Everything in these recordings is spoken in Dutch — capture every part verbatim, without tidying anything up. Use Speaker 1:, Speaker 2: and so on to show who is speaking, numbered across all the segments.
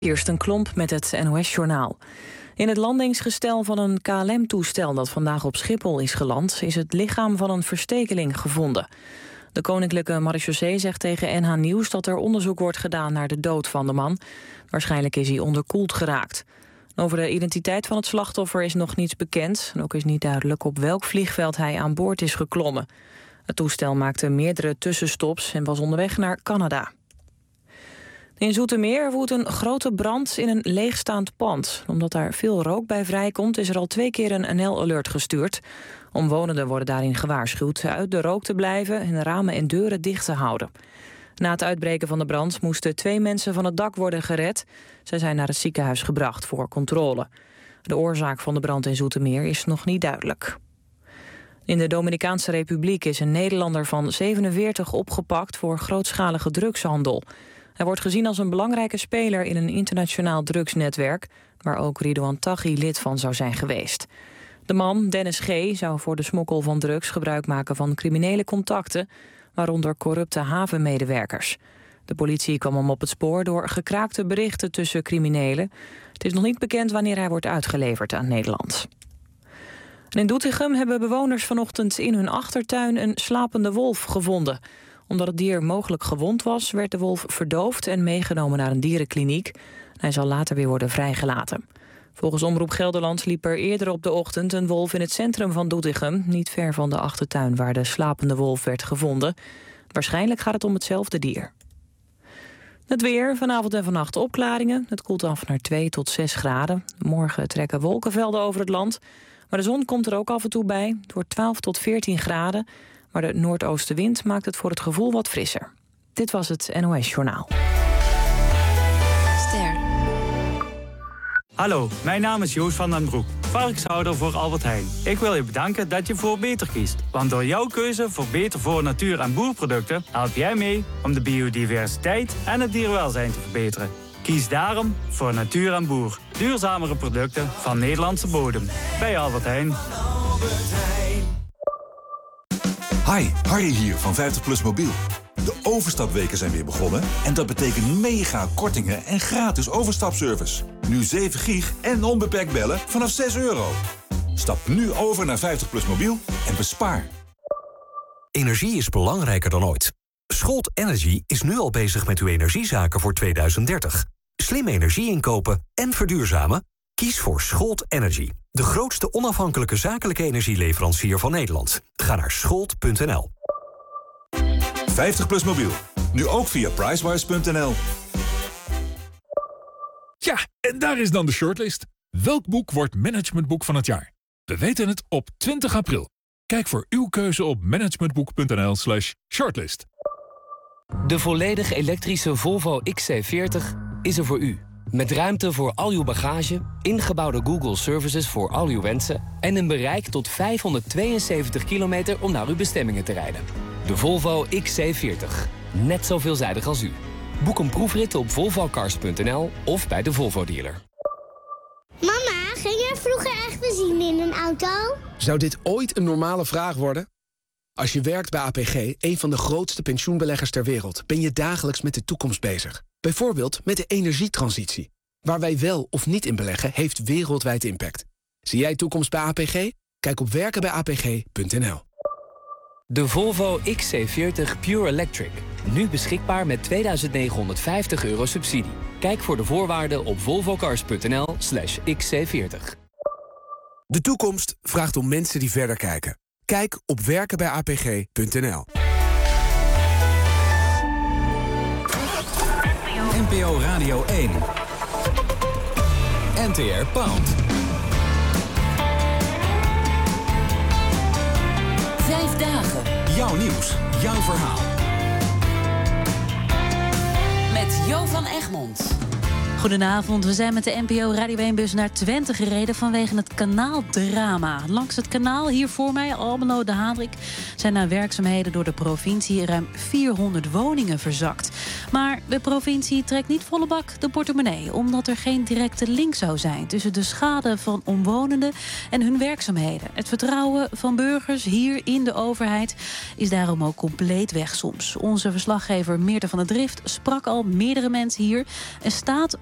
Speaker 1: Kirsten Klomp met het N O S-journaal. In het landingsgestel van een K L M-toestel dat vandaag op Schiphol is geland, is het lichaam van een verstekeling gevonden. De Koninklijke Marechaussee zegt tegen N H Nieuws dat er onderzoek wordt gedaan naar de dood van de man. Waarschijnlijk is hij onderkoeld geraakt. Over de identiteit van het slachtoffer is nog niets bekend. En ook is niet duidelijk op welk vliegveld hij aan boord is geklommen. Het toestel maakte meerdere tussenstops en was onderweg naar Canada. In Zoetermeer woedt een grote brand in een leegstaand pand. Omdat daar veel rook bij vrijkomt, is er al twee keer een N L-alert gestuurd. Omwonenden worden daarin gewaarschuwd uit de rook te blijven en ramen en deuren dicht te houden. Na het uitbreken van de brand moesten twee mensen van het dak worden gered. Zij zijn naar het ziekenhuis gebracht voor controle. De oorzaak van de brand in Zoetermeer is nog niet duidelijk. In de Dominicaanse Republiek is een Nederlander van zevenenveertig opgepakt voor grootschalige drugshandel. Hij wordt gezien als een belangrijke speler in een internationaal drugsnetwerk, waar ook Ridouan Taghi lid van zou zijn geweest. De man, Dennis G., zou voor de smokkel van drugs gebruik maken van criminele contacten, waaronder corrupte havenmedewerkers. De politie kwam hem op het spoor door gekraakte berichten tussen criminelen. Het is nog niet bekend wanneer hij wordt uitgeleverd aan Nederland. En in Doetinchem hebben bewoners vanochtend in hun achtertuin een slapende wolf gevonden. Omdat het dier mogelijk gewond was, werd de wolf verdoofd en meegenomen naar een dierenkliniek. Hij zal later weer worden vrijgelaten. Volgens Omroep Gelderland liep er eerder op de ochtend een wolf in het centrum van Doetinchem, niet ver van de achtertuin waar de slapende wolf werd gevonden. Waarschijnlijk gaat het om hetzelfde dier. Het weer, vanavond en vannacht opklaringen. Het koelt af naar twee tot zes graden. Morgen trekken wolkenvelden over het land. Maar de zon komt er ook af en toe bij. Het wordt twaalf tot veertien graden. Maar de noordoostenwind maakt het voor het gevoel wat frisser. Dit was het N O S-journaal.
Speaker 2: Ster.
Speaker 3: Hallo, mijn naam is Joost van den Broek, varkenshouder voor Albert Heijn. Ik wil je bedanken dat je voor Beter kiest. Want door jouw keuze voor Beter voor natuur- en boerproducten help jij mee om de biodiversiteit en het dierenwelzijn te verbeteren. Kies daarom voor Natuur en Boer. Duurzamere producten van Nederlandse bodem. Bij Albert Heijn.
Speaker 4: Hi, Harry hier van vijftig plus Mobiel. De overstapweken zijn weer begonnen en dat betekent mega kortingen en gratis overstapservice. Nu zeven gig en onbeperkt bellen vanaf zes euro. Stap nu over naar vijftig plus Mobiel en bespaar.
Speaker 5: Energie is belangrijker dan ooit. Scholt Energy is nu al bezig met uw energiezaken voor tweeduizend dertig. Slim energie inkopen en verduurzamen? Kies voor Scholt Energy. De grootste onafhankelijke zakelijke energieleverancier van Nederland. Ga naar scholt punt n l.
Speaker 4: vijftig plus Mobiel. Nu ook via pricewise punt n l.
Speaker 6: Ja, en daar is dan de shortlist. Welk boek wordt managementboek van het jaar? We weten het op twintig april. Kijk voor uw keuze op managementboek punt n l slash shortlist.
Speaker 7: De volledig elektrische Volvo X C veertig is er voor u. Met ruimte voor al uw bagage, ingebouwde Google Services voor al uw wensen en een bereik tot vijfhonderdtweeënzeventig kilometer om naar uw bestemmingen te rijden. De Volvo X C veertig. Net zo veelzijdig als u. Boek een proefrit op volvo cars punt n l of bij de Volvo dealer.
Speaker 8: Mama, ging jij vroeger echt benzine in een auto?
Speaker 9: Zou dit ooit een normale vraag worden? Als je werkt bij A P G, een van de grootste pensioenbeleggers ter wereld, ben je dagelijks met de toekomst bezig. Bijvoorbeeld met de energietransitie. Waar wij wel of niet in beleggen, heeft wereldwijd impact. Zie jij toekomst bij A P G? Kijk op werken bij a p g punt n l.
Speaker 7: De Volvo X C veertig Pure Electric. Nu beschikbaar met tweeduizend negenhonderdvijftig euro subsidie. Kijk voor de voorwaarden op volvo cars punt n l slash x c veertig.
Speaker 9: De toekomst vraagt om mensen die verder kijken. Kijk op werken bij a p g punt n l.
Speaker 10: N P O Radio één. N T R Pound.
Speaker 2: Vijf dagen.
Speaker 10: Jouw nieuws, jouw verhaal.
Speaker 2: Met Jo van Egmond.
Speaker 11: Goedenavond, we zijn met de N P O Radio één-bus naar Twente gereden vanwege het kanaaldrama. Langs het kanaal, hier voor mij, Almelo de Haandrik, zijn na werkzaamheden door de provincie ruim vierhonderd woningen verzakt. Maar de provincie trekt niet volle bak de portemonnee, omdat er geen directe link zou zijn tussen de schade van omwonenden en hun werkzaamheden. Het vertrouwen van burgers hier in de overheid is daarom ook compleet weg soms. Onze verslaggever Meerte van der Drift sprak al meerdere mensen hier en staat ook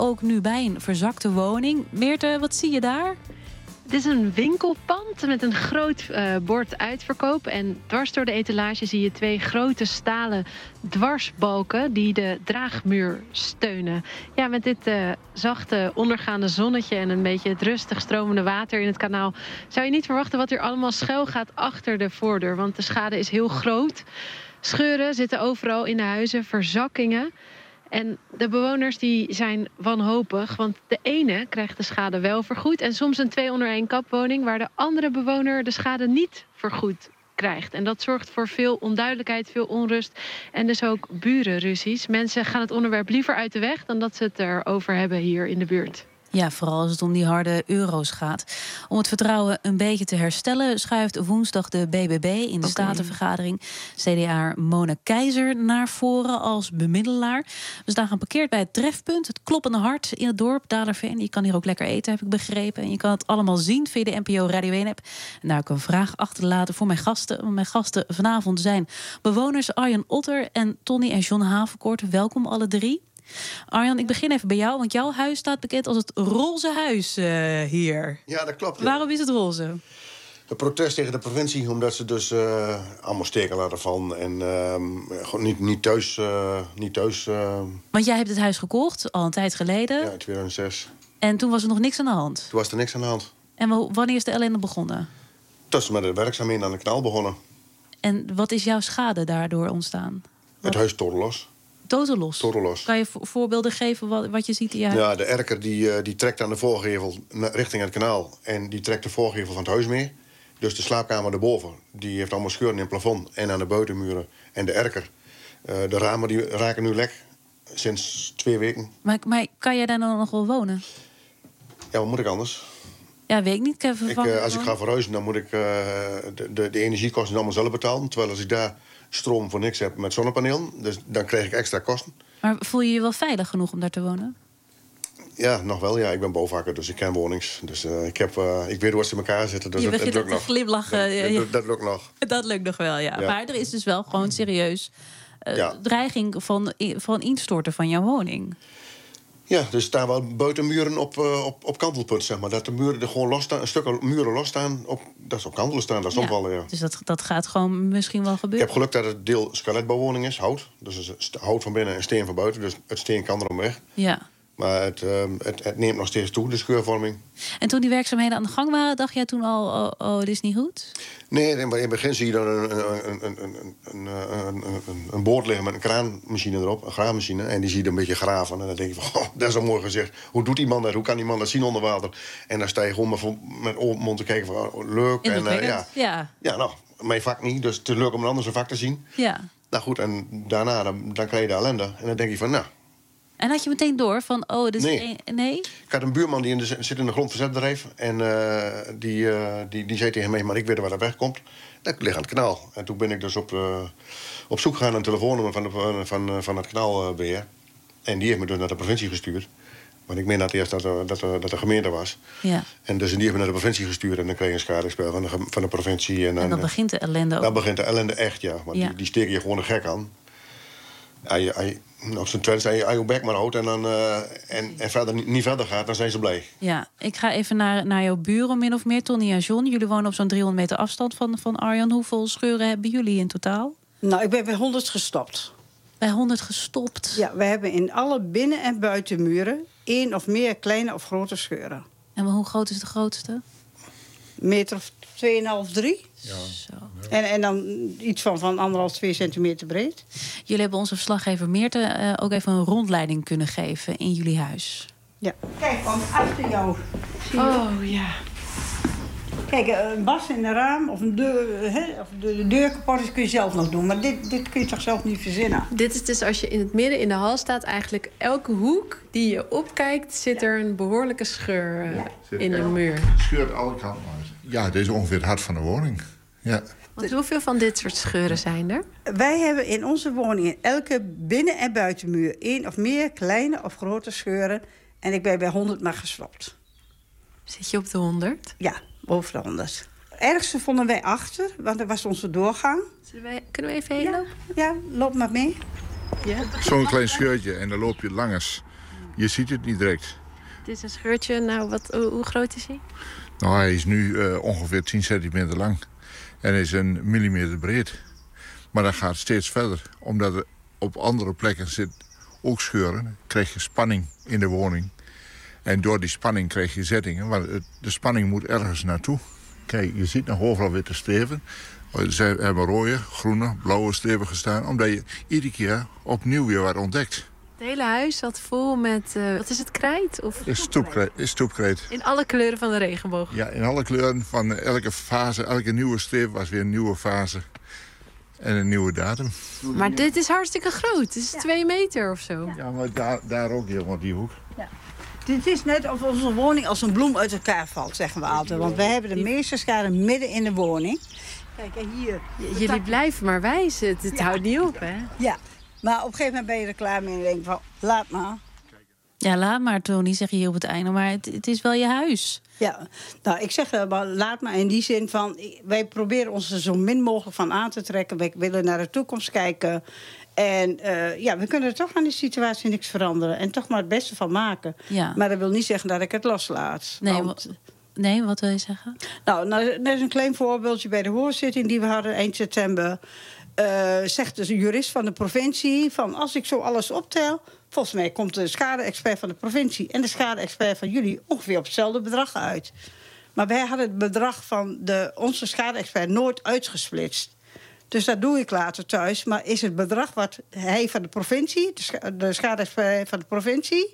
Speaker 11: ook nu bij een verzakte woning. Meerte, wat zie je daar?
Speaker 12: Het is een winkelpand met een groot uh, bord uitverkoop. En dwars door de etalage zie je twee grote stalen dwarsbalken die de draagmuur steunen. Ja, met dit uh, zachte ondergaande zonnetje en een beetje het rustig stromende water in het kanaal zou je niet verwachten wat er allemaal schuil gaat achter de voordeur. Want de schade is heel groot. Scheuren zitten overal in de huizen, verzakkingen. En de bewoners die zijn wanhopig, want de ene krijgt de schade wel vergoed en soms een twee onder één kapwoning waar de andere bewoner de schade niet vergoed krijgt. En dat zorgt voor veel onduidelijkheid, veel onrust en dus ook burenruzies. Mensen gaan het onderwerp liever uit de weg dan dat ze het erover hebben hier in de buurt.
Speaker 11: Ja, vooral als het om die harde euro's gaat. Om het vertrouwen een beetje te herstellen schuift woensdag de B B B in de okay. Statenvergadering C D A Mona Keizer naar voren als bemiddelaar. We staan geparkeerd bij het trefpunt, het kloppende hart in het dorp Dalerveen. Je kan hier ook lekker eten, heb ik begrepen. En je kan het allemaal zien via de N P O Radio één app. En daar kan ik een vraag achterlaten voor mijn gasten. Mijn gasten vanavond zijn bewoners Arjan Otter en Tony en John Havenkoort. Welkom alle drie. Arjan, ik begin even bij jou, want jouw huis staat bekend als het roze huis uh, hier.
Speaker 13: Ja, dat klopt. Ja.
Speaker 11: Waarom is het roze?
Speaker 13: Een protest tegen de provincie, omdat ze dus uh, allemaal steken laten vallen en uh, gewoon niet, niet thuis. Uh, niet thuis uh...
Speaker 11: Want jij hebt het huis gekocht, al een tijd geleden.
Speaker 13: Ja, in tweeduizend zes.
Speaker 11: En toen was er nog niks aan de hand?
Speaker 13: Toen was er niks aan de hand.
Speaker 11: En wanneer is de ellende begonnen?
Speaker 13: Toen is met de werkzaamheden aan de kanaal begonnen.
Speaker 11: En wat is jouw schade daardoor ontstaan?
Speaker 13: Het wat? Huis totaal los.
Speaker 11: Totaal los.
Speaker 13: Totaal los.
Speaker 11: Kan je voorbeelden geven wat, wat je ziet in je huis?
Speaker 13: Ja, de erker die, die trekt aan de voorgevel richting het kanaal. En die trekt de voorgevel van het huis mee. Dus de slaapkamer daarboven, die heeft allemaal scheuren in het plafond en aan de buitenmuren. En de erker, uh, de ramen die raken nu lek sinds twee weken.
Speaker 11: Maar, maar kan jij daar dan nog wel wonen?
Speaker 13: Ja, wat moet ik anders?
Speaker 11: Ja, weet ik niet. Ik
Speaker 13: ik, uh, als ik ga verhuizen, dan moet ik uh, de, de, de energiekosten allemaal zelf betalen. Terwijl als ik daar stroom voor niks heb met zonnepanelen, dus dan krijg ik extra kosten.
Speaker 11: Maar voel je je wel veilig genoeg om daar te wonen?
Speaker 13: Ja, nog wel. Ja, ik ben bouwvakker, dus ik ken wonings. Dus uh, ik, heb, uh, ik weet hoe ze in elkaar zitten. Dus
Speaker 11: je
Speaker 13: het,
Speaker 11: begint
Speaker 13: het lukt
Speaker 11: te glimlachen.
Speaker 13: Dat, ja, dat, dat lukt nog.
Speaker 11: Dat lukt nog wel, ja.
Speaker 13: ja.
Speaker 11: Maar er is dus wel gewoon serieus uh,
Speaker 13: ja.
Speaker 11: dreiging van, van instorten van jouw woning.
Speaker 13: Ja, er staan wel buitenmuren op, uh, op, op kantelpunt, zeg maar. Dat de muren er gewoon los staan, een stuk muren los staan, op, dat ze op kantelen staan. Dat is
Speaker 11: ja,
Speaker 13: ook wel, ja.
Speaker 11: Dus dat, dat gaat gewoon misschien wel gebeuren?
Speaker 13: Ik heb geluk dat het deel skeletbouwwoning is, hout. Dus hout van binnen en steen van buiten. Dus het steen kan erom weg.
Speaker 11: Ja.
Speaker 13: Maar het, uh, het, het neemt nog steeds toe, de scheurvorming.
Speaker 11: En toen die werkzaamheden aan de gang waren, dacht jij toen al, oh, oh dit is niet goed?
Speaker 13: Nee, in het begin zie je dan een, een, een, een, een, een, een, een boord liggen met een kraanmachine erop, een graafmachine. En die zie je een beetje graven. En dan denk je van, oh, dat is een mooi gezicht. Hoe doet die man dat? Hoe kan die man dat zien onder water? En dan sta je gewoon met, met open mond te kijken van, oh, leuk. En, uh, ja.
Speaker 11: ja.
Speaker 13: Ja, nou, mijn vak niet, dus het is leuk om een ander zijn vak te zien.
Speaker 11: Ja.
Speaker 13: Nou goed, en daarna dan, dan krijg je de ellende. En dan denk je van, nou...
Speaker 11: En had je meteen door van, oh, dit is
Speaker 13: nee.
Speaker 11: Een, nee?
Speaker 13: Ik had een buurman die in de, zit in een grondverzetbedrijf. En uh, die, uh, die, die zei tegen mij, maar ik weet waar dat wegkomt. Dat ligt aan het kanaal. En toen ben ik dus op, uh, op zoek gegaan naar een telefoonnummer van, de, van, van het kanaalbeheer. En die heeft me dus naar de provincie gestuurd. Want ik meen dat eerst dat, dat, dat, dat de gemeente was.
Speaker 11: Ja.
Speaker 13: En dus die heeft me naar de provincie gestuurd. En dan kreeg je een schadespel van de, van de provincie. En,
Speaker 11: en dan begint de ellende ook.
Speaker 13: Dan begint de ellende echt, ja. Want ja. Die, die steken je gewoon een gek aan. Als je, op zijn Twents aan je, je bek maar houdt en, dan, uh, en, en verder niet, niet verder gaat, dan zijn ze blij.
Speaker 11: Ja, ik ga even naar, naar jouw buren min of meer, Tony en John. Jullie wonen op zo'n driehonderd meter afstand van, van Arjan. Hoeveel scheuren hebben jullie in totaal?
Speaker 14: Nou, ik ben bij honderd gestopt.
Speaker 11: Bij honderd gestopt?
Speaker 14: Ja, we hebben in alle binnen- en buitenmuren één of meer kleine of grote scheuren.
Speaker 11: En hoe groot is de grootste?
Speaker 14: Een meter of tweeënhalf, drie.
Speaker 11: Ja. Zo.
Speaker 14: En, en dan iets van, van anderhalf, twee centimeter breed.
Speaker 11: Jullie hebben onze verslaggever Meerte uh, ook even een rondleiding kunnen geven in jullie huis.
Speaker 14: Ja. Kijk, want achter jou zie je...
Speaker 12: Oh, ja.
Speaker 14: Kijk, een was in een raam of, een deur, hè, of de, de deur kapot is, kun je zelf nog doen. Maar dit, dit kun je toch zelf niet verzinnen?
Speaker 12: Dit is dus als je in het midden in de hal staat, eigenlijk elke hoek die je opkijkt, zit er een behoorlijke scheur uh, ja. in de muur.
Speaker 15: Scheurt alle kanten uit. Ja, dit is ongeveer het hart van de woning. Ja.
Speaker 12: Want hoeveel van dit soort scheuren zijn er?
Speaker 14: Wij hebben in onze woning in elke binnen- en buitenmuur één of meer kleine of grote scheuren. En ik ben bij honderd maar gestopt.
Speaker 12: Zit je op de honderd?
Speaker 14: Ja, boven de honderd. Het ergste vonden wij achter, want dat was onze doorgang.
Speaker 12: Wij, kunnen we even heen
Speaker 14: ja,
Speaker 12: lopen?
Speaker 14: Ja, loop maar mee.
Speaker 12: Ja.
Speaker 15: Zo'n klein scheurtje en dan loop je langs. je ziet het niet direct.
Speaker 12: Het is een scheurtje. Nou, wat, hoe, hoe groot is hij?
Speaker 15: Nou, hij is nu uh, ongeveer tien centimeter lang. En is een millimeter breed. Maar dat gaat steeds verder. Omdat er op andere plekken zit ook scheuren. Krijg je spanning in de woning. En door die spanning krijg je zettingen. Want de spanning moet ergens naartoe. Kijk, je ziet nog overal witte strepen. Ze hebben rode, groene, blauwe strepen gestaan. Omdat je iedere keer opnieuw weer wat ontdekt.
Speaker 12: Het hele huis zat vol met, uh, wat is het, krijt? Of...
Speaker 15: Is stoepkrijt, is stoepkrijt.
Speaker 12: In alle kleuren van de regenboog?
Speaker 15: Ja, in alle kleuren van elke fase. Elke nieuwe streep was weer een nieuwe fase. En een nieuwe datum.
Speaker 12: Maar dit is hartstikke groot. Het is ja. twee meter of zo.
Speaker 15: Ja, maar daar, daar ook helemaal die hoek. Ja.
Speaker 14: Dit is net of onze woning als een bloem uit elkaar valt, zeggen we altijd. Want wij hebben de meeste schade midden in de woning. Kijk, en hier...
Speaker 12: J- jullie blijven maar wijzen. Het, het ja. houdt niet op, hè?
Speaker 14: Ja, maar op een gegeven moment ben je er klaar mee en denk van, laat maar.
Speaker 11: Ja, laat maar, Tony, zeg je hier op het einde. Maar het, het is wel je huis.
Speaker 14: Ja, nou, ik zeg wel, laat maar in die zin van... wij proberen ons er zo min mogelijk van aan te trekken. Wij willen naar de toekomst kijken. En uh, ja, we kunnen er toch aan die situatie niks veranderen. En toch maar het beste van maken. Ja. Maar dat wil niet zeggen dat ik het loslaat.
Speaker 11: Nee,
Speaker 14: want,
Speaker 11: w- nee wat wil je zeggen?
Speaker 14: Nou, nou, dat is een klein voorbeeldje bij de hoorzitting die we hadden eind september. Uh, zegt dus een jurist van de provincie... van als ik zo alles optel... volgens mij komt de schade-expert van de provincie... en de schade-expert van jullie ongeveer op hetzelfde bedrag uit. Maar wij hadden het bedrag van de, onze schade-expert nooit uitgesplitst. Dus dat doe ik later thuis. Maar is het bedrag wat hij van de provincie... de, scha- de schade-expert van de provincie...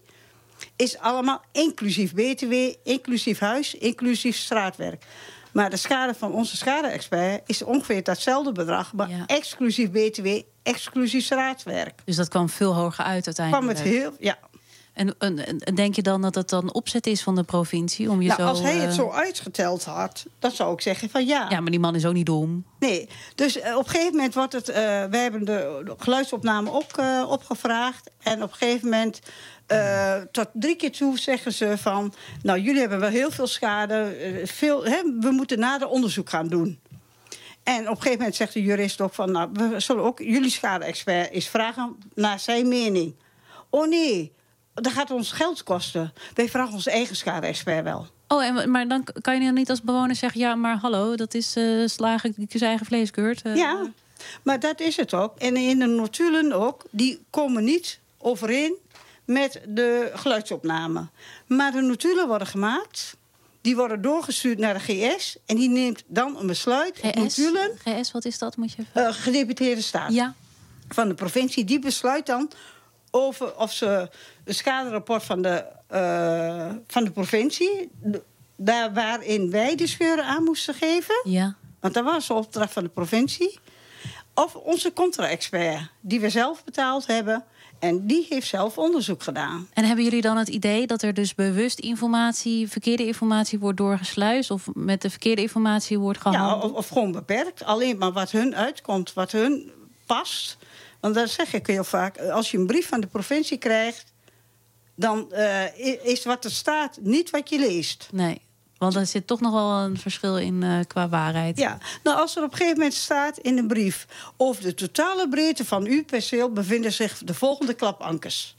Speaker 14: is allemaal inclusief B T W, inclusief huis, inclusief straatwerk. Maar de schade van onze schade-expert is ongeveer datzelfde bedrag... maar ja. exclusief B T W, exclusief straatwerk.
Speaker 11: Dus dat kwam veel hoger uit uiteindelijk?
Speaker 14: Kwam het heel, ja.
Speaker 11: En, en, en denk je dan dat het dan opzet is van de provincie? Om je
Speaker 14: nou,
Speaker 11: zo,
Speaker 14: als hij het
Speaker 11: uh...
Speaker 14: zo uitgeteld had, dan zou ik zeggen van ja.
Speaker 11: Ja, maar die man is ook niet dom.
Speaker 14: Nee, dus uh, op een gegeven moment wordt het... Uh, wij hebben de, de geluidsopname ook uh, opgevraagd. En op een gegeven moment... Uh, tot drie keer toe zeggen ze van... nou, jullie hebben wel heel veel schade. Uh, veel, hè, we moeten nader onderzoek gaan doen. En op een gegeven moment zegt de jurist ook van... nou, we zullen ook jullie schade-expert eens vragen naar zijn mening. Oh nee, dat gaat ons geld kosten. Wij vragen onze eigen schade-expert wel.
Speaker 11: Oh, en, maar dan kan je niet als bewoner zeggen... ja, maar hallo, dat is uh, slagen die zijn eigen vlees keurt. Uh.
Speaker 14: Ja, maar dat is het ook. En in de notulen ook, die komen niet overeen... met de geluidsopname. Maar de notulen worden gemaakt. Die worden doorgestuurd naar de G S. En die neemt dan een besluit.
Speaker 11: G S?
Speaker 14: Notulen,
Speaker 11: G S, wat is dat? Moet je even...
Speaker 14: uh, gedeputeerde staat.
Speaker 11: Ja.
Speaker 14: Van de provincie. Die besluit dan over of ze het schaderapport van de, uh, van de provincie... daar waarin wij de scheuren aan moesten geven.
Speaker 11: Ja.
Speaker 14: Want dat was de opdracht van de provincie. Of onze contra-expert, die we zelf betaald hebben... En die heeft zelf onderzoek gedaan.
Speaker 11: En hebben jullie dan het idee dat er dus bewust informatie... verkeerde informatie wordt doorgesluist... of met de verkeerde informatie wordt gehandeld?
Speaker 14: Ja, of, of gewoon beperkt. Alleen maar wat hun uitkomt, wat hun past. Want dat zeg ik heel vaak. Als je een brief van de provincie krijgt... dan uh, is wat er staat niet wat je leest.
Speaker 11: Nee. Want er zit toch nog wel een verschil in uh, qua waarheid.
Speaker 14: Ja, nou als er op een gegeven moment staat in de brief... over de totale breedte van uw perceel bevinden zich de volgende klapankers.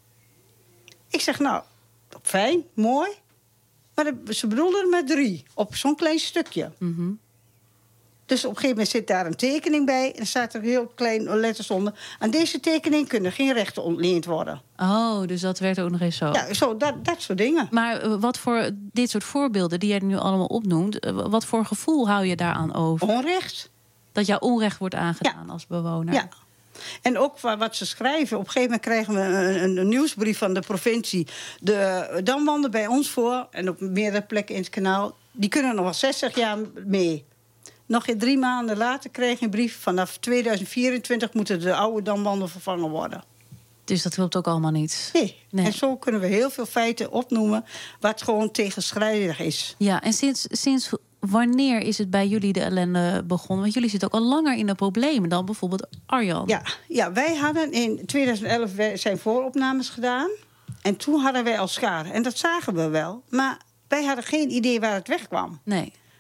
Speaker 14: Ik zeg, nou, fijn, mooi. Maar de, ze bedoelden er maar drie, op zo'n klein stukje.
Speaker 11: Mm-hmm.
Speaker 14: Dus op een gegeven moment zit daar een tekening bij... en er staat er heel klein letters onder... aan deze tekening kunnen geen rechten ontleend worden.
Speaker 11: Oh, dus dat werd ook nog eens zo.
Speaker 14: Ja, zo, dat, dat soort dingen.
Speaker 11: Maar wat voor dit soort voorbeelden die jij nu allemaal opnoemt... wat voor gevoel hou je daaraan over?
Speaker 14: Onrecht.
Speaker 11: Dat jou onrecht wordt aangedaan
Speaker 14: ja.
Speaker 11: als bewoner?
Speaker 14: Ja. En ook wat ze schrijven. Op een gegeven moment krijgen we een, een, een nieuwsbrief van de provincie. De damwanden bij ons voor... en op meerdere plekken in het kanaal... die kunnen nog wel zestig jaar mee... Nog drie maanden later kreeg je een brief... vanaf tweeduizend vierentwintig moeten de oude damwanden vervangen worden.
Speaker 11: Dus dat helpt ook allemaal niet?
Speaker 14: Nee. nee. En zo kunnen we heel veel feiten opnoemen... wat gewoon tegenstrijdig is.
Speaker 11: Ja, en sinds, sinds wanneer is het bij jullie de ellende begonnen? Want jullie zitten ook al langer in de problemen dan bijvoorbeeld Arjan.
Speaker 14: Ja, ja wij hadden in tweeduizend elf zijn vooropnames gedaan. En toen hadden wij al schade. En dat zagen we wel. Maar wij hadden geen idee waar het wegkwam.
Speaker 11: Nee.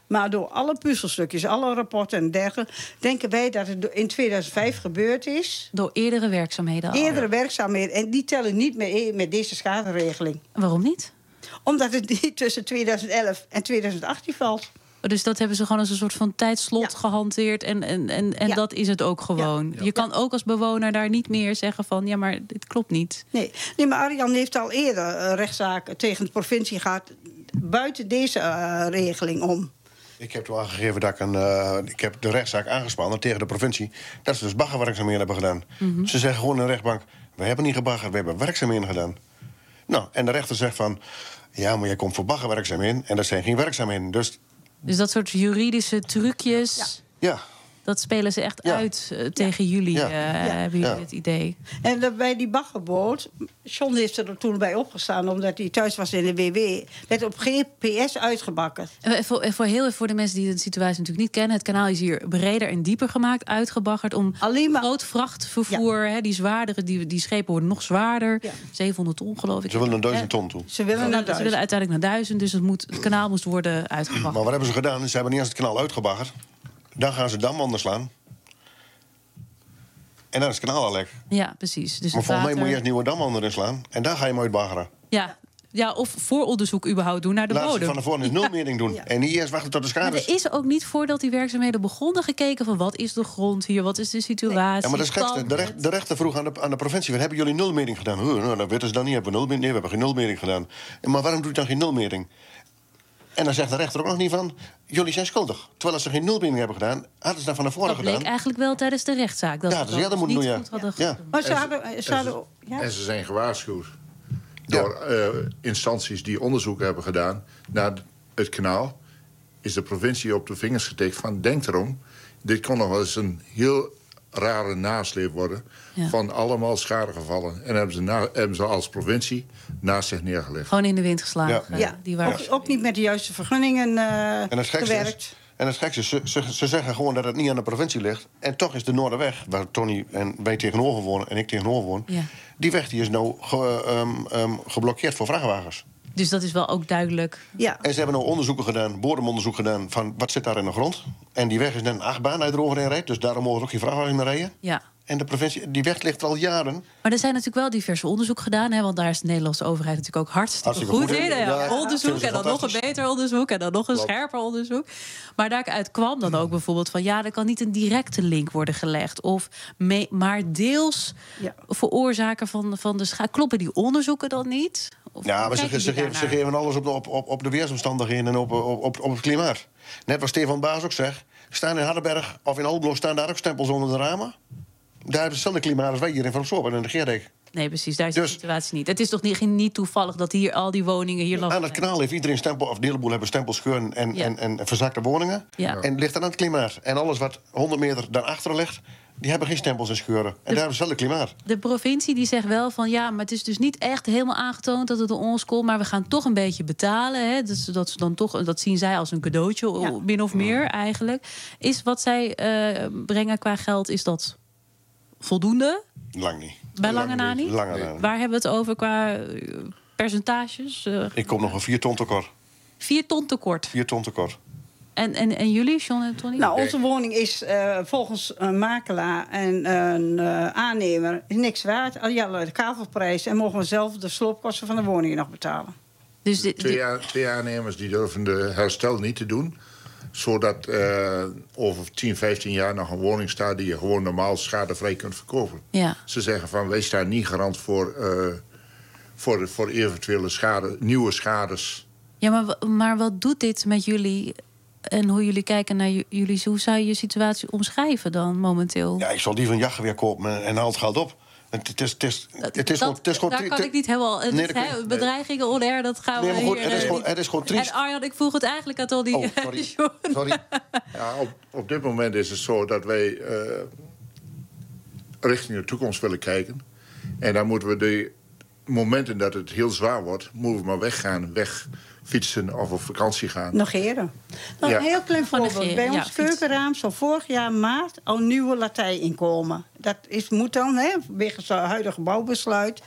Speaker 14: Maar door alle puzzelstukjes, alle rapporten en dergelijke, denken wij dat het in tweeduizend vijf gebeurd is.
Speaker 11: Door eerdere werkzaamheden al.
Speaker 14: Eerdere werkzaamheden. En die tellen niet mee met deze schaderegeling.
Speaker 11: Waarom niet?
Speaker 14: Omdat het niet tussen tweeduizend elf en tweeduizend achttien valt.
Speaker 11: Dus dat hebben ze gewoon als een soort van tijdslot ja. gehanteerd. En, en, en, en ja. dat is het ook gewoon. Ja. Je kan ook als bewoner daar niet meer zeggen van... ja, maar dit klopt niet.
Speaker 14: Nee, nee maar Arjan heeft al eerder uh, rechtszaken tegen de provincie gehad... buiten deze uh, regeling om.
Speaker 13: Ik heb toen aangegeven dat ik, een, uh, ik heb de rechtszaak aangespannen tegen de provincie... dat ze dus baggerwerkzaamheden hebben gedaan. Mm-hmm. Ze zeggen gewoon in de rechtbank... we hebben niet gebaggerd, we hebben werkzaamheden gedaan. Nou, en de rechter zegt van... ja, maar jij komt voor baggerwerkzaamheden en dat zijn geen werkzaamheden. Dus...
Speaker 11: Dus dat soort juridische trucjes,
Speaker 13: ja. ja.
Speaker 11: dat spelen ze echt ja. uit uh, tegen ja. jullie,
Speaker 14: ja.
Speaker 11: Uh,
Speaker 14: ja.
Speaker 11: hebben jullie
Speaker 14: ja.
Speaker 11: het idee.
Speaker 14: En uh, bij die baggerboot, John heeft er toen bij opgestaan... omdat hij thuis was in de W W, werd op G P S uitgebakken.
Speaker 11: En voor, voor, heel, voor de mensen die de situatie natuurlijk niet kennen... het kanaal is hier breder en dieper gemaakt, uitgebaggerd... om Alleen maar... groot vrachtvervoer, ja. hè, die zwaardere, die, die schepen worden nog zwaarder. Ja. zevenhonderd ton, geloof ik.
Speaker 13: Ze willen naar duizend ton toe.
Speaker 14: Ze willen, naar
Speaker 11: Ze willen uiteindelijk naar duizend, dus het, moet, het kanaal moest worden uitgebaggerd.
Speaker 13: Maar wat hebben ze gedaan? Ze hebben niet eens het kanaal uitgebaggerd. Dan gaan ze damwanden slaan. En dan is het kanaal al lek.
Speaker 11: Ja, precies. Dus
Speaker 13: maar volgens
Speaker 11: water...
Speaker 13: mij moet je eerst nieuwe damwanden erin slaan. En dan ga je hem uitbaggeren.
Speaker 11: Ja. Ja, of vooronderzoek überhaupt doen naar de
Speaker 13: Laat
Speaker 11: bodem.
Speaker 13: Laat ze van tevoren een nulmeting doen. Ja. En niet eerst wachten tot de schade is.
Speaker 11: Maar er is ook niet voordat die werkzaamheden begonnen gekeken... van wat is de grond hier, wat is de situatie. Nee.
Speaker 13: Ja, maar dat is gekste. De, recht, de rechter vroeg aan de, aan de provincie... Wat, hebben jullie nulmeting gedaan? Huh, nou, dat weten ze dan niet. Hebben we nul, nee, we hebben geen nulmeting gedaan. Maar waarom doe je dan geen nulmeting? En dan zegt de rechter ook nog niet van... jullie zijn schuldig. Terwijl als ze geen nulmeting hebben gedaan... hadden ze dat van tevoren gedaan.
Speaker 11: Dat bleek eigenlijk wel tijdens de rechtszaak. Dat
Speaker 13: ja, dus ja, dat moet doen, ja.
Speaker 11: ja.
Speaker 13: ja.
Speaker 14: Maar ze hadden, ze hadden, ja.
Speaker 15: En ze zijn gewaarschuwd door uh, instanties die onderzoek hebben gedaan naar het kanaal. Is de provincie op de vingers getikt van... denk erom, dit kon nog wel eens een heel rare nasleep worden... Ja. van allemaal schadegevallen. En hebben ze, na, hebben ze als provincie naast zich neergelegd.
Speaker 11: Gewoon in de wind geslagen.
Speaker 14: Ja. Ja. Die waren... ook, ook niet met de juiste vergunningen uh, en het gewerkt.
Speaker 13: Is, en het gekste is, ze, ze, ze zeggen gewoon dat het niet aan de provincie ligt. En toch is de Noorderweg, waar Tony en wij tegenover wonen... en ik tegenover woon... Ja. die weg die is nou ge, um, um, geblokkeerd voor vrachtwagens.
Speaker 11: Dus dat is wel ook duidelijk.
Speaker 14: Ja.
Speaker 13: En ze hebben nou onderzoeken gedaan, bodemonderzoek gedaan... van wat zit daar in de grond. En die weg is net een achtbaan uit eroverheen rijdt... dus daarom mogen er ook geen vrachtwagens meer rijden.
Speaker 11: Ja.
Speaker 13: En de provincie, die weg ligt er al jaren.
Speaker 11: Maar er zijn natuurlijk wel diverse onderzoek gedaan... Hè, want daar is de Nederlandse overheid natuurlijk ook hartstikke, hartstikke goed, goed in. Ja, ja, onderzoek en dan nog een beter onderzoek... en dan nog een Klopt. scherper onderzoek. Maar daaruit kwam dan ook bijvoorbeeld van... ja, er kan niet een directe link worden gelegd... of mee, maar deels ja. veroorzaken van, van de schade. Kloppen die onderzoeken dan niet? Of
Speaker 13: ja, maar ze, ze, geven, ze geven alles op de, op, op, op de weersomstandigheden en op, op, op, op het klimaat. Net wat Stefan Baas ook zegt... staan in Hardenberg of in Almelo staan daar ook stempels onder de ramen... Daar hebben ze hetzelfde klimaat als wij hier in Van op Zoop en in de Geerdijk.
Speaker 11: Nee, precies, daar is dus, de situatie niet. Het is toch niet, niet toevallig dat hier al die woningen hier landen.
Speaker 13: Aan het kanaal heeft iedereen stempel, of een heleboel hebben stempelscheuren en, ja. en, en verzakte woningen. Ja. En ligt dan aan het klimaat. En alles wat honderd meter daarachter ligt, die hebben geen stempels en scheuren. En de, daar hebben ze hetzelfde klimaat.
Speaker 11: De provincie die zegt wel van ja, maar het is dus niet echt helemaal aangetoond dat het een ons komt, maar we gaan toch een beetje betalen. Hè? Dat, dat, ze dan toch, dat zien zij als een cadeautje, ja. min of meer mm. eigenlijk. Is wat zij uh, brengen qua geld, is dat voldoende?
Speaker 13: Lang niet.
Speaker 11: Bij lange na niet?
Speaker 13: Lange na niet.
Speaker 11: Waar hebben we het over qua uh, percentages? Uh,
Speaker 13: Ik kom nog een vier ton tekort.
Speaker 11: Vier ton tekort?
Speaker 13: Vier ton tekort.
Speaker 11: En, en, en jullie, John en Tony?
Speaker 14: Nou, onze woning is uh, volgens een makelaar en een uh, aannemer is niks waard. Al ja, de kavelprijs en mogen we zelf de sloopkosten van de woningen nog betalen.
Speaker 15: Dus dit, twee, dit... twee aannemers die durven de herstel niet te doen, zodat uh, over tien, vijftien jaar nog een woning staat die je gewoon normaal schadevrij kunt verkopen.
Speaker 11: Ja.
Speaker 15: Ze zeggen van wij staan niet garant voor, uh, voor, voor eventuele schade, nieuwe schades.
Speaker 11: Ja, maar, maar wat doet dit met jullie en hoe jullie kijken naar jullie? Hoe zou je je situatie omschrijven dan momenteel?
Speaker 13: Ja, ik zal die van jachtgeweer kopen en haal het geld op. Het is, het is, het is,
Speaker 11: dat,
Speaker 13: het is gewoon,
Speaker 11: daar kan ik niet helemaal... Het, nee, he, nee. Bedreigingen on-air, dat gaan nee, we
Speaker 13: goed,
Speaker 11: hier...
Speaker 13: Het is, gewoon, het is gewoon triest.
Speaker 11: En Arjan, ik vroeg het eigenlijk aan Tony.
Speaker 13: Oh, sorry. sorry.
Speaker 15: Ja, op, op dit moment is het zo dat wij uh, richting de toekomst willen kijken. En dan moeten we de momenten dat het heel zwaar wordt, moeten we maar weggaan, weg fietsen of op vakantie gaan.
Speaker 14: Negeren. Nou, ja. Een heel klein voorbeeld. Bij ons ja, keukenraam zou vorig jaar maart al nieuwe latij inkomen. Dat is, moet dan, hè, wegens het huidige bouwbesluit.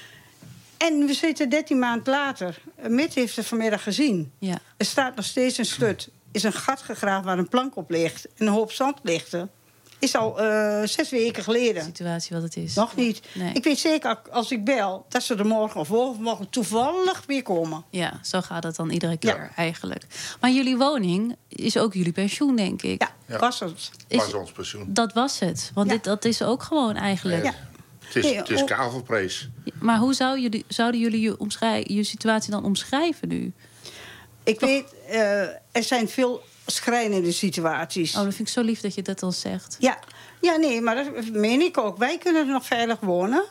Speaker 14: En we zitten dertien maanden later. Mit heeft het vanmiddag gezien.
Speaker 11: Ja.
Speaker 14: Er staat nog steeds een stut is een gat gegraven waar een plank op ligt en een hoop zand ligt er. Is al uh, zes weken geleden.
Speaker 11: De situatie wat het is.
Speaker 14: Nog niet.
Speaker 11: Nee.
Speaker 14: Ik weet zeker als ik bel dat ze er morgen of overmorgen toevallig weer komen.
Speaker 11: Ja, zo gaat het dan iedere keer
Speaker 14: Ja.
Speaker 11: eigenlijk. Maar jullie woning is ook jullie pensioen, denk ik.
Speaker 14: Ja,
Speaker 15: Ja.
Speaker 14: was het.
Speaker 15: Was
Speaker 11: Is-
Speaker 15: ons pensioen.
Speaker 11: Dat was het. Want
Speaker 14: Ja.
Speaker 11: dit, dat is ook gewoon eigenlijk.
Speaker 14: Ja.
Speaker 15: Het is,
Speaker 14: Nee,
Speaker 15: het is
Speaker 14: ook-
Speaker 15: kavelprijs.
Speaker 11: Maar hoe zou jullie, zouden jullie je, omschrij- je situatie dan omschrijven nu?
Speaker 14: Ik weet, uh, er zijn veel schrijnende situaties.
Speaker 11: Oh, dat vind ik zo lief dat je dat al zegt.
Speaker 14: Ja. ja, nee, maar dat meen ik ook. Wij kunnen er nog veilig wonen.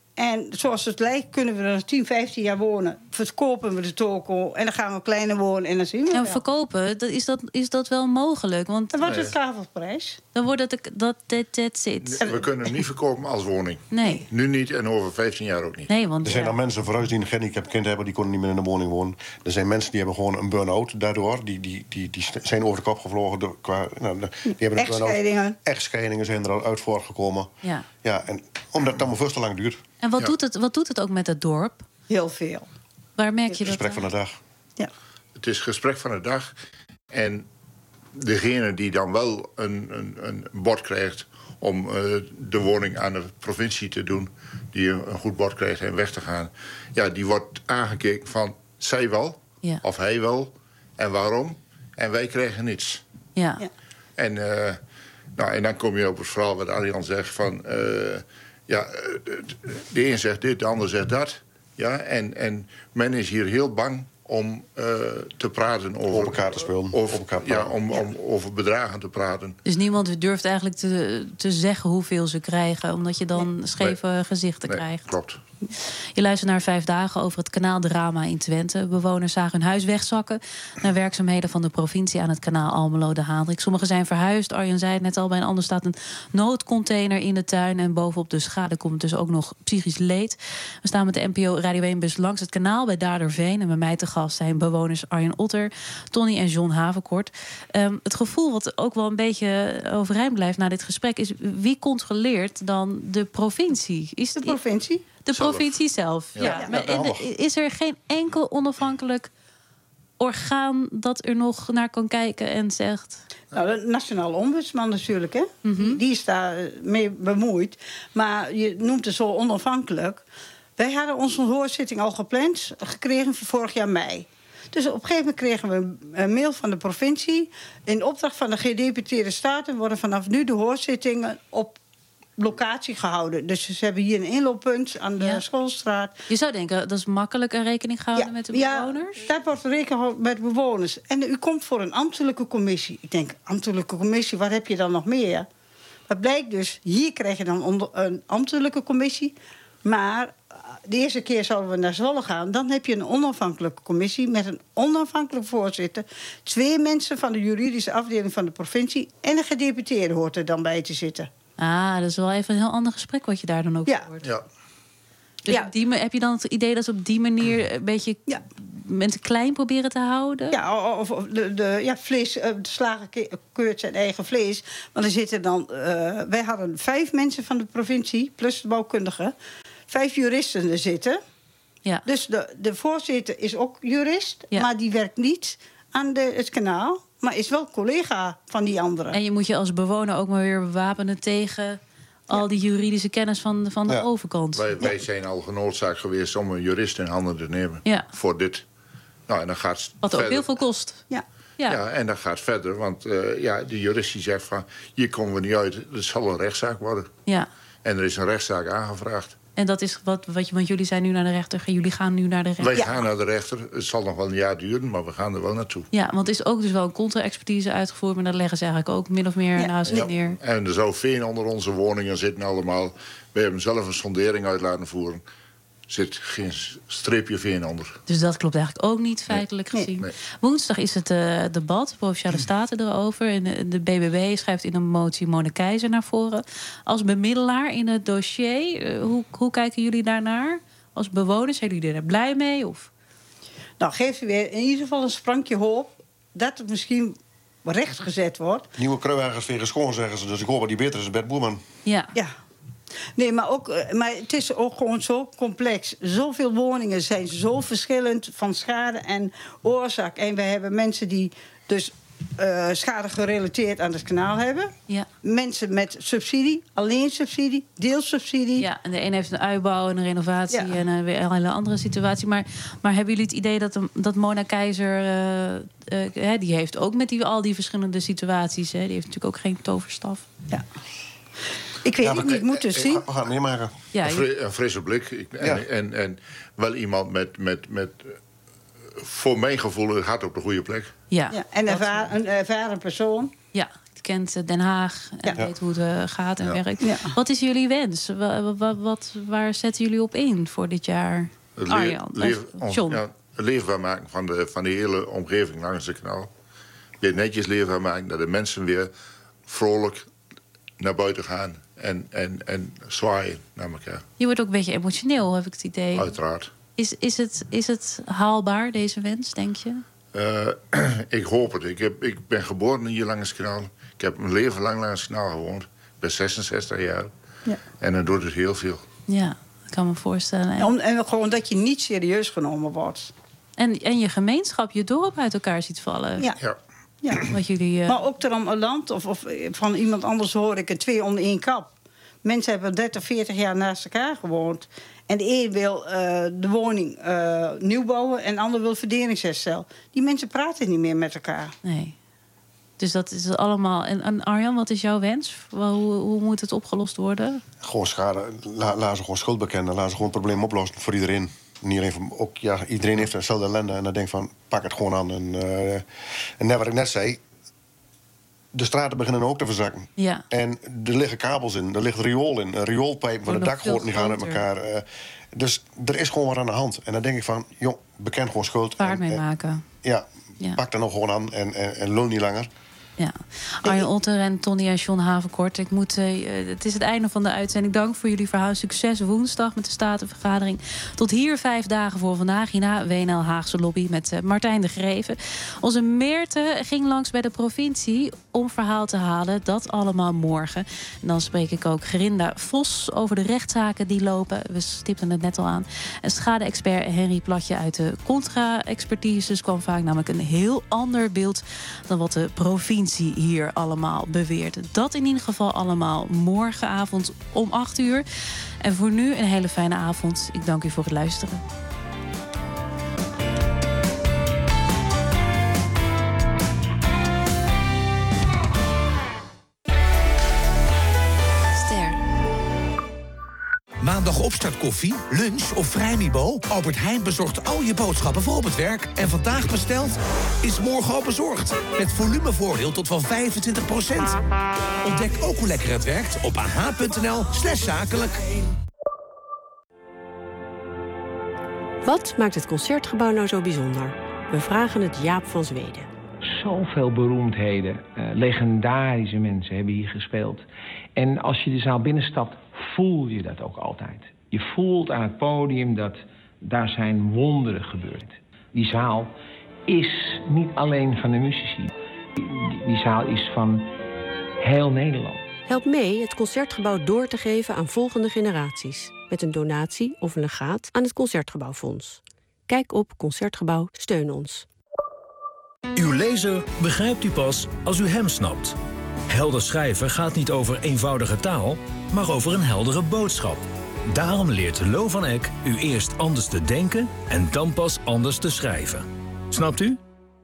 Speaker 14: En zoals het lijkt kunnen we er tien, vijftien jaar wonen. Verkopen we de toko en dan gaan we kleiner wonen en dan zien we
Speaker 11: En
Speaker 14: wel.
Speaker 11: verkopen, dat, is, dat, is dat wel mogelijk? Want
Speaker 14: Dan wordt
Speaker 15: Nee.
Speaker 14: het kavelprijs.
Speaker 11: dan wordt het dat dat dat zit.
Speaker 15: We kunnen hem niet verkopen als woning.
Speaker 11: Nee.
Speaker 15: Nu niet en over vijftien jaar ook niet.
Speaker 11: Nee, want
Speaker 13: Er zijn
Speaker 11: ja.
Speaker 13: dan mensen vooruit die een gehandicapkind hebben, die kunnen niet meer in de woning wonen. Er zijn mensen die hebben gewoon een burn-out daardoor. Die, die, die, die zijn over de kop gevlogen. Door, qua, nou, die hebben een burn-out.
Speaker 14: Echtscheidingen.
Speaker 13: Echtscheidingen zijn er al uit voortgekomen.
Speaker 11: Ja.
Speaker 13: Ja, en omdat het allemaal veel te lang duurt.
Speaker 11: En wat,
Speaker 15: Ja.
Speaker 11: doet het, wat doet het ook met het dorp?
Speaker 14: Heel veel.
Speaker 11: Waar merk je dat
Speaker 13: Gesprek
Speaker 11: aan?
Speaker 13: van de dag.
Speaker 14: Ja.
Speaker 15: Het is gesprek van de dag. En degene die dan wel een, een, een bod krijgt om uh, de woning aan de provincie te doen, die een, een goed bod krijgt en weg te gaan, ja, die wordt aangekeken van zij wel,
Speaker 11: Ja.
Speaker 15: of hij wel, en waarom. En wij krijgen niets.
Speaker 11: Ja.
Speaker 14: Ja.
Speaker 15: En, uh, nou, en dan kom je op het verhaal wat Arjan zegt van, uh, ja, de, de een zegt dit, de ander zegt dat. Ja, en, en men is hier heel bang om uh, te praten over...
Speaker 13: Op elkaar te spelen.
Speaker 15: Over,
Speaker 13: Op elkaar
Speaker 15: ja,
Speaker 13: praten.
Speaker 15: om, om over bedragen te praten.
Speaker 11: Dus niemand durft eigenlijk te, te zeggen hoeveel ze krijgen, omdat je dan scheve gezichten
Speaker 15: Nee,
Speaker 11: krijgt.
Speaker 15: klopt.
Speaker 11: Je luistert naar Vijf Dagen over het kanaaldrama in Twente. Bewoners zagen hun huis wegzakken naar werkzaamheden van de provincie aan het kanaal Almelo-De Haandrik. Sommigen zijn verhuisd. Arjen zei het net al, bij een ander staat een noodcontainer in de tuin. En bovenop de schade komt dus ook nog psychisch leed. We staan met de N P O Radio één-bus langs het kanaal bij Daarderveen. En bij mij te gast zijn bewoners Arjen Otter, Tony en John Havenkort. Um, het gevoel wat ook wel een beetje overeind blijft na dit gesprek is, wie controleert dan de provincie? Is
Speaker 14: De provincie?
Speaker 11: De
Speaker 15: Zelf.
Speaker 11: provincie zelf. Ja.
Speaker 15: Ja.
Speaker 14: Ja.
Speaker 11: Maar
Speaker 13: Ja, handig.
Speaker 11: is er geen enkel onafhankelijk orgaan dat er nog naar kan kijken en zegt...
Speaker 14: Nou, de nationale ombudsman natuurlijk, hè?
Speaker 11: Mhm.
Speaker 14: Die is daar mee bemoeid. Maar je noemt het zo onafhankelijk. Wij hadden onze hoorzitting al gepland, gekregen voor vorig jaar mei. Dus op een gegeven moment kregen we een mail van de provincie. In opdracht van de gedeputeerde staten worden vanaf nu de hoorzittingen op locatie gehouden. Dus ze hebben hier een inlooppunt aan de
Speaker 11: Ja.
Speaker 14: schoolstraat.
Speaker 11: Je zou denken, dat is makkelijk een rekening gehouden met de bewoners?
Speaker 14: Ja, daar wordt rekening gehouden met de bewoners. En u komt voor een ambtelijke commissie. Ik denk, ambtelijke commissie, wat heb je dan nog meer? Dat blijkt dus, hier krijg je dan onder een ambtelijke commissie. Maar de eerste keer zouden we naar Zwolle gaan. Dan heb je een onafhankelijke commissie met een onafhankelijke voorzitter. Twee mensen van de juridische afdeling van de provincie. En een gedeputeerde hoort er dan bij te zitten.
Speaker 11: Ah, dat is wel even een heel ander gesprek wat je daar dan ook
Speaker 14: Ja.
Speaker 11: hoort.
Speaker 15: Ja.
Speaker 11: Dus
Speaker 14: Ja.
Speaker 11: op die, ma- heb je dan het idee dat ze op die manier een beetje
Speaker 14: Ja.
Speaker 11: mensen klein proberen te houden?
Speaker 14: Ja, of of de, de ja, vlees, eh, de slager ke- keurt zijn eigen vlees. Want er zitten dan... eh, wij hadden vijf mensen van de provincie, plus de bouwkundige. Vijf juristen er zitten.
Speaker 11: Ja.
Speaker 14: Dus de, de voorzitter is ook jurist.
Speaker 11: Ja.
Speaker 14: Maar die werkt niet aan de, het kanaal. Maar is wel collega van die anderen.
Speaker 11: En je moet je als bewoner ook maar weer bewapenen tegen al die juridische kennis van, van de
Speaker 13: Ja.
Speaker 11: overkant.
Speaker 15: Wij, wij zijn al genoodzaakt geweest om een jurist in handen te nemen
Speaker 11: Ja.
Speaker 15: voor dit. Nou, en dan gaat het
Speaker 11: Wat ook
Speaker 15: verder.
Speaker 11: heel veel kost.
Speaker 14: Ja.
Speaker 11: Ja.
Speaker 15: Ja. en dan gaat het verder. Want uh, ja, de jurist die zegt van, hier komen we niet uit. Het zal een rechtszaak worden.
Speaker 11: Ja.
Speaker 15: En er is een rechtszaak aangevraagd.
Speaker 11: En dat is wat, wat je, want jullie zijn nu naar de rechter. Jullie gaan nu naar de rechter.
Speaker 15: Wij
Speaker 14: Ja.
Speaker 15: gaan naar de rechter. Het zal nog wel een jaar duren, maar we gaan er wel naartoe.
Speaker 11: Ja, want er is ook dus wel een contra-expertise uitgevoerd, maar dat leggen ze eigenlijk ook min of meer
Speaker 14: Ja.
Speaker 11: naast zich
Speaker 15: Ja.
Speaker 11: neer.
Speaker 15: En er zou veen onder onze woningen zitten allemaal. We hebben zelf een sondering uit laten voeren. Er zit geen streepje veen onder.
Speaker 11: Dus dat klopt eigenlijk ook niet, feitelijk
Speaker 14: Nee.
Speaker 11: gezien.
Speaker 15: Nee.
Speaker 11: Woensdag is het uh, debat, Provinciale Staten erover. En de, de B B B schrijft in een motie Mona Keizer naar voren. Als bemiddelaar in het dossier, uh, hoe, hoe kijken jullie daarnaar? Als bewoners, zijn jullie er blij mee? Of?
Speaker 14: Nou, geeft u weer in ieder geval een sprankje hoop dat het misschien rechtgezet wordt.
Speaker 13: Nieuwe kruiwagens vegen schoon, zeggen ze. Dus ik hoop dat die beter is dan Bert Boerman.
Speaker 11: Ja.
Speaker 14: Ja. Nee, maar, ook, eh, maar het is ook gewoon zo complex. Zoveel woningen zijn zo verschillend van schade en oorzaak. En we hebben mensen die dus uh, schade gerelateerd aan het kanaal hebben.
Speaker 11: Ja.
Speaker 14: Mensen met subsidie, alleen subsidie, deelsubsidie.
Speaker 11: Ja, en de een heeft een uitbouw en een renovatie
Speaker 14: Ja.
Speaker 11: en uh, weer een hele andere situatie. Maar, maar hebben jullie het idee dat, de, dat Mona Keizer... Uh, uh, hè, die heeft ook met die, al die verschillende situaties... Hè, die heeft natuurlijk ook geen toverstaf.
Speaker 14: Ja. Ik weet
Speaker 13: Ja,
Speaker 14: het
Speaker 13: we-
Speaker 14: niet, moet dus
Speaker 13: ik-
Speaker 14: zien.
Speaker 13: We gaan het meemaken.
Speaker 11: Ja,
Speaker 15: Een, fri- een frisse blik. Ik, en,
Speaker 13: Ja.
Speaker 15: en, en wel iemand met, met, met uh, voor mijn gevoel het hart op de goede plek.
Speaker 11: Ja,
Speaker 14: Ja, en ervaren, een ervaren persoon.
Speaker 11: ja, die kent Den Haag en
Speaker 14: Ja.
Speaker 11: weet hoe het uh, gaat en
Speaker 15: Ja.
Speaker 11: werkt.
Speaker 14: Ja.
Speaker 11: Wat is jullie wens? Wa- wa- wat, waar zetten jullie op in voor dit jaar?
Speaker 15: Het
Speaker 11: Arjan,
Speaker 15: leef- leef-
Speaker 11: of
Speaker 15: ons-
Speaker 11: John?
Speaker 15: ja, het leefbaar maken van de, van de hele omgeving langs de kanaal. Weer netjes leefbaar maken, dat de mensen weer vrolijk naar buiten gaan en, en, en zwaaien naar elkaar.
Speaker 11: Je wordt ook een beetje emotioneel, heb ik het idee.
Speaker 15: Uiteraard.
Speaker 11: Is, is, het, is het haalbaar, deze wens, denk je?
Speaker 15: Uh, ik hoop het. Ik, heb, ik ben geboren hier langs het kanaal. Ik heb mijn leven lang langs het kanaal gewoond. Ik ben zesenzestig jaar.
Speaker 14: Ja.
Speaker 15: En dan doet het heel veel.
Speaker 11: Ja, ik kan me voorstellen. En,
Speaker 14: Om, en gewoon dat je niet serieus genomen wordt.
Speaker 11: en, en je gemeenschap, je dorp uit elkaar ziet vallen.
Speaker 14: Ja.
Speaker 15: Ja.
Speaker 14: Ja.
Speaker 11: Wat jullie... uh,
Speaker 14: Maar ook erom een land, of, of van iemand anders hoor ik het twee onder één kap. Mensen hebben dertig, veertig jaar naast elkaar gewoond. En de een wil uh, de woning uh, nieuw bouwen en de ander wil verdelingsherstel. Die mensen praten niet meer met elkaar.
Speaker 11: Nee. Dus dat is allemaal... En, en Arjan, wat is jouw wens? Wel, Hoe, hoe moet het opgelost worden?
Speaker 13: Gewoon schade. La, laat ze gewoon schuld bekennen. Laat ze gewoon het probleem oplossen voor iedereen. En iedereen, van, ook, ja, iedereen heeft dezelfde ellende. En dan denk ik van, pak het gewoon aan. En, uh, en net wat ik net zei... De straten beginnen ook te verzakken.
Speaker 11: Ja.
Speaker 13: En er liggen kabels in, er ligt riool in. Rioolpijpen van
Speaker 11: Wordt
Speaker 13: de
Speaker 11: nog
Speaker 13: dakgoot die gaan uit
Speaker 11: veel
Speaker 13: elkaar. Uh, dus er is gewoon wat aan de hand. En dan denk ik van, joh, beken gewoon schuld.
Speaker 11: Paard
Speaker 13: En,
Speaker 11: mee
Speaker 13: en,
Speaker 11: maken.
Speaker 13: ja,
Speaker 11: Ja.
Speaker 13: pak er nog gewoon aan en, en, en lul niet langer.
Speaker 11: Ja. Arjan Otter en Tony en John Havenkort. Ik moet, uh, het is het einde van de uitzending. Dank voor jullie verhaal. Succes woensdag met de Statenvergadering. Tot hier vijf dagen voor vandaag. Hierna W N L Haagse Lobby met uh, Martijn de Greven. Onze Meerte ging langs bij de provincie om verhaal te halen. Dat allemaal morgen. En dan spreek ik ook Gerinda Vos over de rechtszaken die lopen. We stipten het net al aan. En schade-expert Henry Platje uit de contra-expertise. Dus kwam vaak namelijk een heel ander beeld dan wat de provincie hier allemaal beweert. Dat in ieder geval allemaal morgenavond om acht uur. En voor nu een hele fijne avond. Ik dank u voor het luisteren.
Speaker 16: Maandag opstartkoffie, lunch of vrijmibo? Albert Heijn bezorgt al je boodschappen voor op het werk. En vandaag besteld is morgen al bezorgd. Met volumevoordeel tot wel vijfentwintig procent. Ontdek ook hoe lekker het werkt op ah.nl slash zakelijk.
Speaker 17: Wat maakt het Concertgebouw nou zo bijzonder? We vragen het Jaap van Zweden.
Speaker 18: Zoveel beroemdheden, uh, legendarische mensen hebben hier gespeeld. En als je de zaal binnenstapt, voel je dat ook altijd. Je voelt aan het podium dat daar zijn wonderen gebeurd. Die zaal is niet alleen van de muzici. Die, die zaal is van heel Nederland.
Speaker 17: Help mee het Concertgebouw door te geven aan volgende generaties. Met een donatie of een legaat aan het Concertgebouwfonds. Kijk op Concertgebouw, steun ons.
Speaker 19: Uw lezer begrijpt u pas als u hem snapt. Helder schrijven gaat niet over eenvoudige taal, maar over een heldere boodschap. Daarom leert Lo van Eck u eerst anders te denken en dan pas anders te schrijven. Snapt u?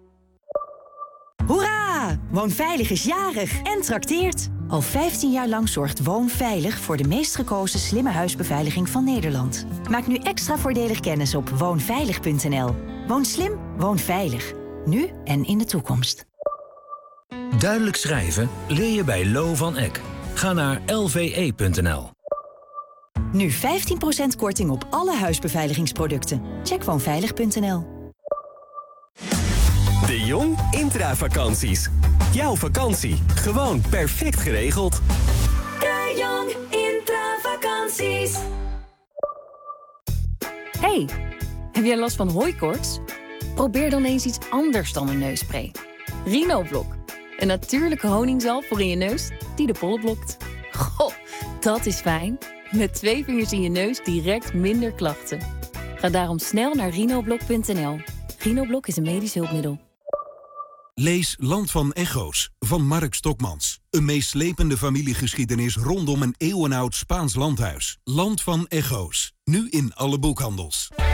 Speaker 20: Hoera! Woonveilig is jarig en trakteert. Al vijftien jaar lang zorgt Woonveilig voor de meest gekozen slimme huisbeveiliging van Nederland. Maak nu extra voordelig kennis op woonveilig punt n l. Woon slim, woon veilig. Nu en in de toekomst.
Speaker 19: Duidelijk schrijven leer je bij Lo van Eck. Ga naar l v e punt n l.
Speaker 20: Nu vijftien procent korting op alle huisbeveiligingsproducten. Check woonveilig punt n l.
Speaker 21: De Jong Intravakanties. Jouw vakantie, gewoon perfect geregeld.
Speaker 22: De Jong Intravakanties.
Speaker 23: Hey, heb jij last van hooikoorts? Probeer dan eens iets anders dan een neusspray. Rhinoblok. Een natuurlijke honingzalf voor in je neus die de pollen blokt. Goh, dat is fijn. Met twee vingers in je neus direct minder klachten. Ga daarom snel naar rhinoblok punt n l. Rhinoblok is een medisch hulpmiddel.
Speaker 1: Lees Land van Echo's van Mark Stokmans. Een meeslepende familiegeschiedenis rondom een eeuwenoud Spaans landhuis. Land van Echo's. Nu in alle boekhandels.